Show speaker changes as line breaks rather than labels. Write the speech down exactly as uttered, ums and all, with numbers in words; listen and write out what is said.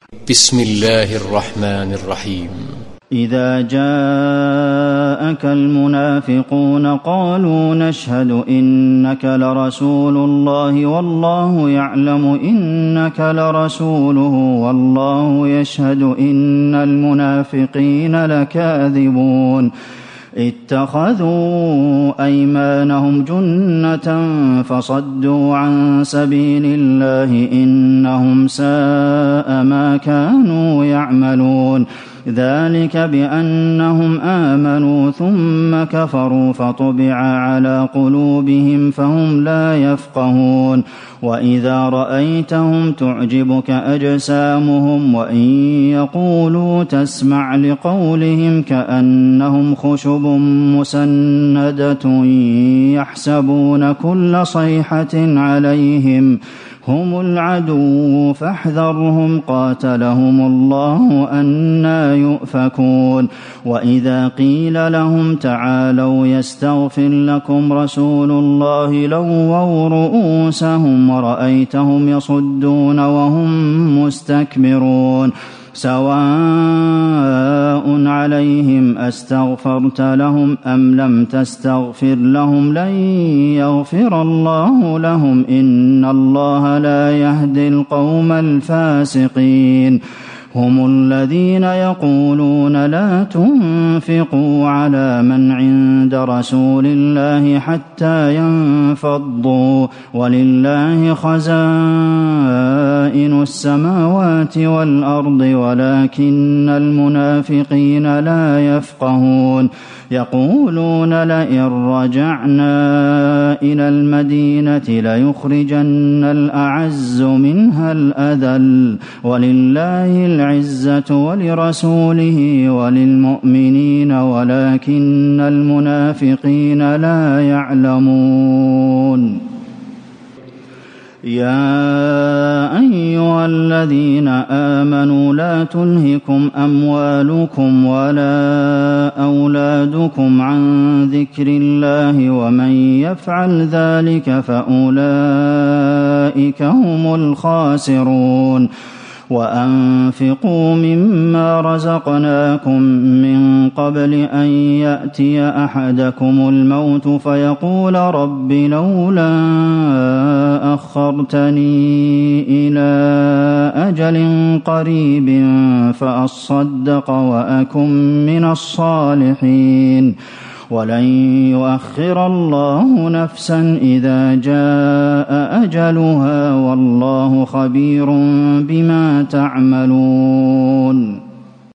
بسم الله الرحمن الرحيم.
إذا جاءك المنافقون قالوا نشهد إنك لرسول الله والله يعلم إنك لرسوله والله يشهد إن المنافقين لكاذبون اتخذوا أيمانهم جنة فصدوا عن سبيل الله إنهم ساء ما كانوا يعملون ذلك بأنهم آمنوا ثم كفروا فطبع على قلوبهم فهم لا يفقهون وإذا رأيتهم تعجبك أجسامهم وإن يقولوا تسمع لقولهم كأنهم خشب مسندة يحسبون كل صيحة عليهم هم العدو فاحذرهم قاتلهم الله أنى يؤفكون وإذا قيل لهم تعالوا يستغفر لكم رسول الله لووا رؤوسهم ورأيتهم يصدون وهم مستكبرون سواء عليهم أستغفرت لهم أم لم تستغفر لهم لن يغفر الله لهم إن الله لا يهدي القوم الفاسقين هم الذين يقولون لا تنفقوا على من عند رسول الله حتى ينفضوا ولله خزائن السماوات والأرض ولكن المنافقين لا يفقهون يقولون لئن رجعنا إلى المدينة ليخرجن الأعز منها الأذل ولله العزة ولرسوله وللمؤمنين ولكن المنافقين لا يعلمون يا أيها الذين آمنوا لا تلهكم أموالكم ولا أولادكم عن ذكر الله ومن يفعل ذلك فأولئك هم الخاسرون وأنفقوا مما رزقناكم من قبل أن يأتي أحدكم الموت فيقول رب لولا أخرتني إلى أجل قريب فأصدق وأكن من الصالحين ولن يؤخر الله نفسا إذا جاء أجلها والله خبير بما تعملون